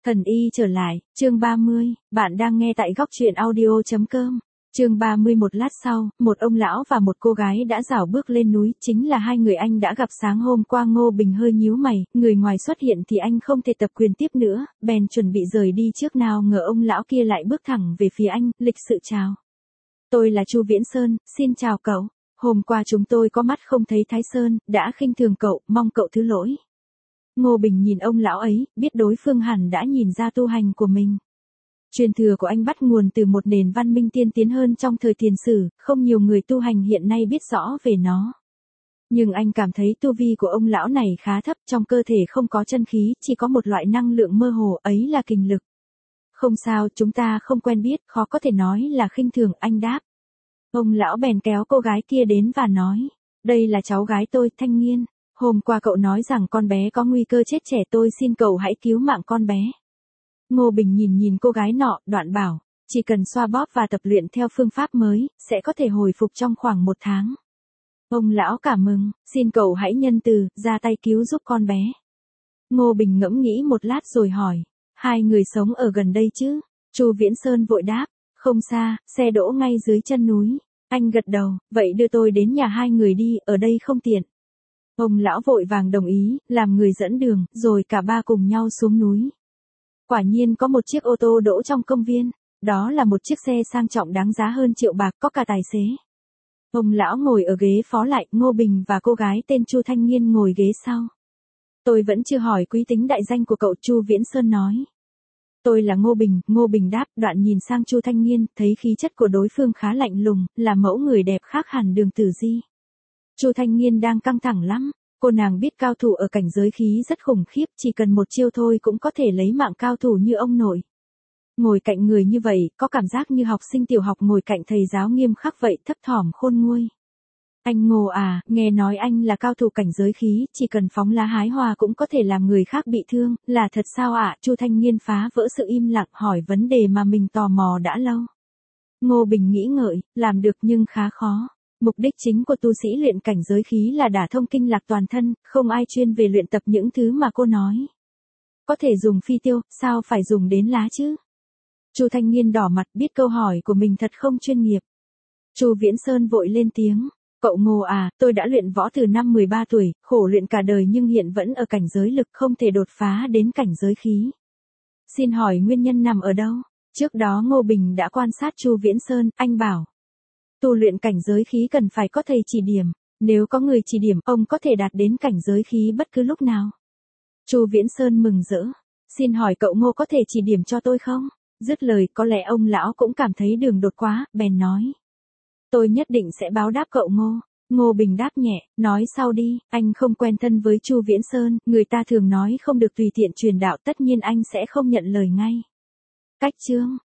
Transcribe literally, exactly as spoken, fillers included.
Thần y trở lại, chương ba mươi, bạn đang nghe tại góc truyện audio chấm com. Chương ba mươi. Một lát sau, một ông lão và một cô gái đã rảo bước lên núi, chính là hai người anh đã gặp sáng hôm qua. Ngô Bình hơi nhíu mày, người ngoài xuất hiện thì anh không thể tập quyền tiếp nữa, bèn chuẩn bị rời đi trước, nào ngờ ông lão kia lại bước thẳng về phía anh, lịch sự chào. Tôi là Chu Viễn Sơn, xin chào cậu. Hôm qua chúng tôi có mắt không thấy Thái Sơn, đã khinh thường cậu, mong cậu thứ lỗi. Ngô Bình nhìn ông lão ấy, biết đối phương hẳn đã nhìn ra tu hành của mình. Truyền thừa của anh bắt nguồn từ một nền văn minh tiên tiến hơn trong thời tiền sử, không nhiều người tu hành hiện nay biết rõ về nó. Nhưng anh cảm thấy tu vi của ông lão này khá thấp, trong cơ thể không có chân khí, chỉ có một loại năng lượng mơ hồ, ấy là kình lực. Không sao, chúng ta không quen biết, khó có thể nói là khinh thường, anh đáp. Ông lão bèn kéo cô gái kia đến và nói, đây là cháu gái tôi, Thanh Nghiên. Hôm qua cậu nói rằng con bé có nguy cơ chết trẻ, tôi xin cậu hãy cứu mạng con bé. Ngô Bình nhìn nhìn cô gái nọ, đoạn bảo, chỉ cần xoa bóp và tập luyện theo phương pháp mới, sẽ có thể hồi phục trong khoảng một tháng. Ông lão cảm mừng, xin cậu hãy nhân từ, ra tay cứu giúp con bé. Ngô Bình ngẫm nghĩ một lát rồi hỏi, hai người sống ở gần đây chứ? Chu Viễn Sơn vội đáp, không xa, xe đỗ ngay dưới chân núi. Anh gật đầu, vậy đưa tôi đến nhà hai người đi, ở đây không tiện. Ông lão vội vàng đồng ý, làm người dẫn đường, rồi cả ba cùng nhau xuống núi. Quả nhiên có một chiếc ô tô đỗ trong công viên, đó là một chiếc xe sang trọng đáng giá hơn triệu bạc, có cả tài xế. Ông lão ngồi ở ghế phó lại, Ngô Bình và cô gái tên Chu Thanh Nghiên ngồi ghế sau. Tôi vẫn chưa hỏi quý tính đại danh của cậu, Chu Viễn Sơn nói. Tôi là Ngô Bình, Ngô Bình đáp, đoạn nhìn sang Chu Thanh Nghiên, thấy khí chất của đối phương khá lạnh lùng, là mẫu người đẹp khác hẳn Đường Tử Di. Chu Thanh Nghiên đang căng thẳng lắm, cô nàng biết cao thủ ở cảnh giới khí rất khủng khiếp, chỉ cần một chiêu thôi cũng có thể lấy mạng cao thủ như ông nội. Ngồi cạnh người như vậy, có cảm giác như học sinh tiểu học ngồi cạnh thầy giáo nghiêm khắc vậy, thấp thỏm khôn nguôi. Anh Ngô à, nghe nói anh là cao thủ cảnh giới khí, chỉ cần phóng lá hái hoa cũng có thể làm người khác bị thương, là thật sao ạ? À? Chu Thanh Nghiên phá vỡ sự im lặng, hỏi vấn đề mà mình tò mò đã lâu. Ngô Bình nghĩ ngợi, làm được nhưng khá khó. Mục đích chính của tu sĩ luyện cảnh giới khí là đả thông kinh lạc toàn thân, không ai chuyên về luyện tập những thứ mà cô nói. Có thể dùng phi tiêu, sao phải dùng đến lá chứ? Chu Thanh Nghiên đỏ mặt, biết câu hỏi của mình thật không chuyên nghiệp. Chu Viễn Sơn vội lên tiếng, cậu Ngô à, tôi đã luyện võ từ năm mười ba tuổi, khổ luyện cả đời nhưng hiện vẫn ở cảnh giới lực, không thể đột phá đến cảnh giới khí. Xin hỏi nguyên nhân nằm ở đâu? Trước đó Ngô Bình đã quan sát Chu Viễn Sơn, anh bảo. Tu luyện cảnh giới khí cần phải có thầy chỉ điểm, nếu có người chỉ điểm, ông có thể đạt đến cảnh giới khí bất cứ lúc nào. Chu Viễn Sơn mừng rỡ, xin hỏi cậu Ngô có thể chỉ điểm cho tôi không? Dứt lời, có lẽ ông lão cũng cảm thấy đường đột quá, bèn nói. Tôi nhất định sẽ báo đáp cậu Ngô. Ngô Bình đáp nhẹ, nói sau đi, anh không quen thân với Chu Viễn Sơn, người ta thường nói không được tùy tiện truyền đạo, tất nhiên anh sẽ không nhận lời ngay. Cách chương